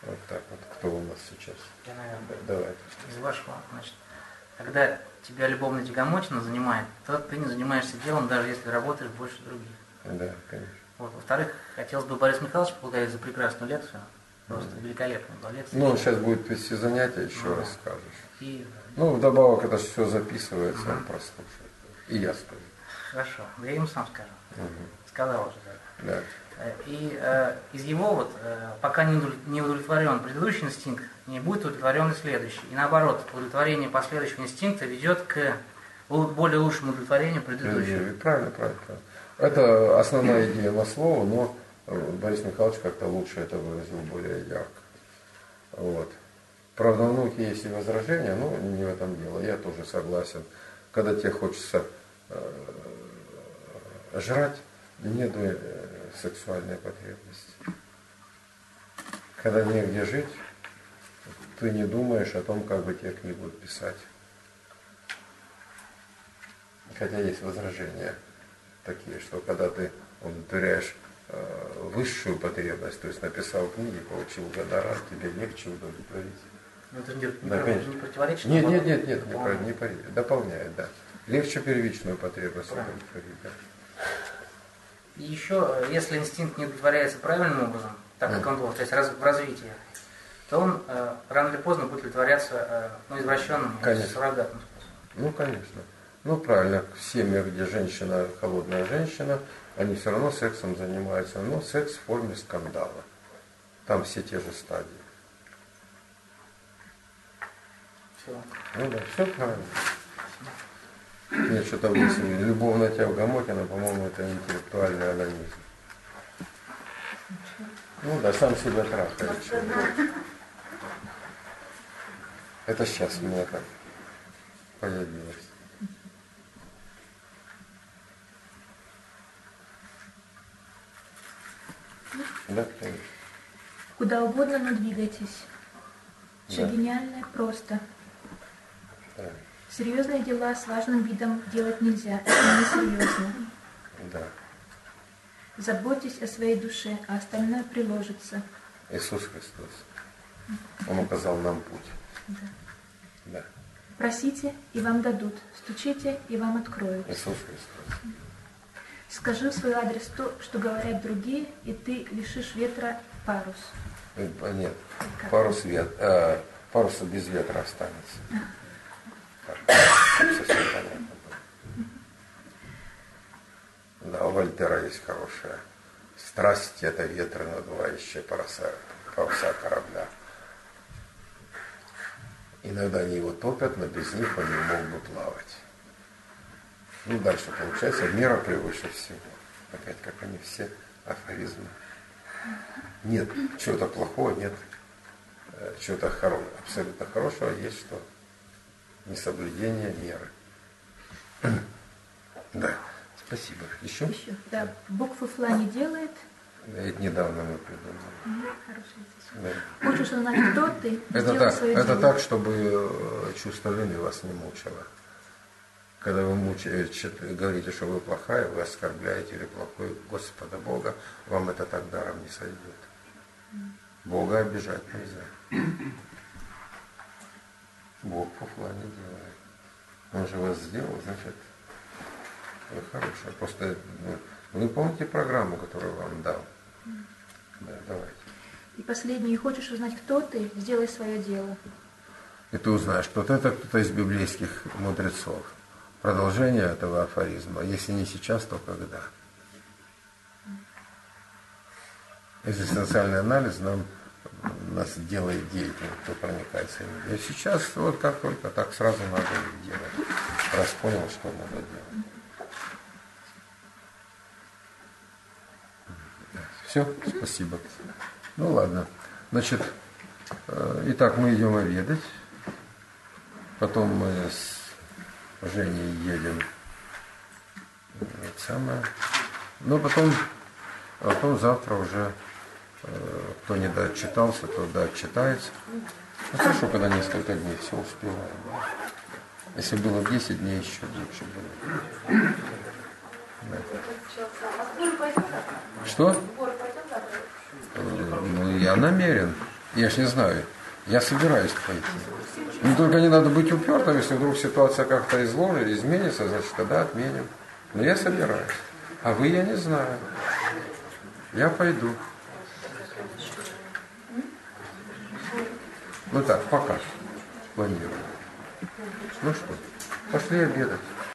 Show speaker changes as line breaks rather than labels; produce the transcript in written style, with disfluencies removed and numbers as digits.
Вот так вот. Кто у нас сейчас?
Я, наверное,
Давай.
из вашего, значит, когда тебя любовная тягомотина занимает, то ты не занимаешься делом, даже если работаешь больше других.
Да, конечно.
Вот. Во-вторых, хотелось бы Борис Михайлович поблагодарить за прекрасную лекцию. Просто великолепная была лекция.
Ну, он сейчас будет вести занятия, еще раз скажешь.
И...
Ну, вдобавок это все записывается, он прослушает. И я скажу.
Хорошо, я ему сам скажу. Сказал уже, да.
Да.
И из его вот, пока не удовлетворен предыдущий инстинкт, не будет удовлетворен и следующий. И наоборот, удовлетворение последующего инстинкта ведет к более лучшему удовлетворению предыдущего.
Правильно. Это основная идея Маслоу, но Борис Михайлович как-то лучше это выразил более ярко. Вот. Правда, у науки есть и возражения, но не в этом дело. Я тоже согласен. Когда тебе хочется жрать, нет сексуальной потребности. Когда негде жить, ты не думаешь о том, как бы тебе книгу писать. Хотя есть возражения такие, что когда ты удовлетворяешь высшую потребность, то есть написал книги, получил гонорар, тебе легче удовлетворить.
Но это не противоречит?
Нет, дополняет, да. Легче первичную потребность удовлетворить, да.
И еще, если инстинкт не удовлетворяется правильным образом, так как он должен, то есть в развитии, то он рано или поздно будет удовлетворяться извращенным, суррогатным способом.
Ну, конечно. Ну, правильно, в семьях, где женщина, холодная женщина, они все равно сексом занимаются, но секс в форме скандала. Там все те же стадии.
Все.
Ну да, все правильно. Нет, что-то выяснили. Любовная тягомотина, по-моему, это интеллектуальный анонизм. Ну да, сам себя трахает. Это сейчас у меня так появилось. Да, конечно.
Куда угодно, но двигайтесь. Все гениальное просто.
Да.
Серьезные дела с важным видом делать нельзя. Это несерьезно.
Да.
Заботьтесь о своей душе, а остальное приложится.
Иисус Христос. Он указал нам путь.
Да.
Да.
Просите, и вам дадут. Стучите, и вам откроют.
Иисус Христос.
Скажи в свой адрес то, что говорят другие, и ты лишишь ветра парус.
Нет, парус без ветра останется. Совсем понятно. Да, у Вольтера есть хорошая. Страсть — это ветры, надувающие паруса корабля. Иногда они его топят, но без них он не мог бы плавать. Ну, дальше получается, мера превыше всего. Опять, как они все афоризмы. Нет чего-то плохого, нет чего-то абсолютно хорошего, есть что несоблюдение меры. Да, спасибо. Еще?
Да, буквы фла не делает.
Это недавно мы придумали.
Да. Хочешь узнать, кто ты?
Это так, чтобы чувство вины вас не мучило. Когда вы говорите, что вы плохая, вы оскорбляете или плохой Господа Бога, вам это так даром не сойдет. Бога обижать нельзя. Бог фуфла не делает. Он же вас сделал, значит, вы хорошая. Просто вы помните программу, которую вам дал? Да, давайте.
И последнее. Хочешь узнать, кто ты? Сделай свое дело.
И ты узнаешь, кто это кто-то из библейских мудрецов. Продолжение этого афоризма. Если не сейчас, то когда? Экзистенциальный анализ нас делает деятельным, кто проникается им. И сейчас вот как только так сразу надо делать. Раз понял, что надо делать. Все, спасибо. Ну ладно. Значит, итак, мы идем обедать. Потом мы с Женей едем. Но потом завтра уже кто не доотчитался, то доотчитается. Ну, хорошо, когда несколько дней все успеваем. Если было 10 дней, еще лучше было. Да. Что? Ну, я намерен. Я ж не знаю. Я собираюсь пойти. Но только не надо быть упертым, если вдруг ситуация как-то изменится, значит, тогда отменим. Но я собираюсь. А вы, я не знаю. Я пойду. Ну так, пока. Планирую. Ну что, пошли обедать.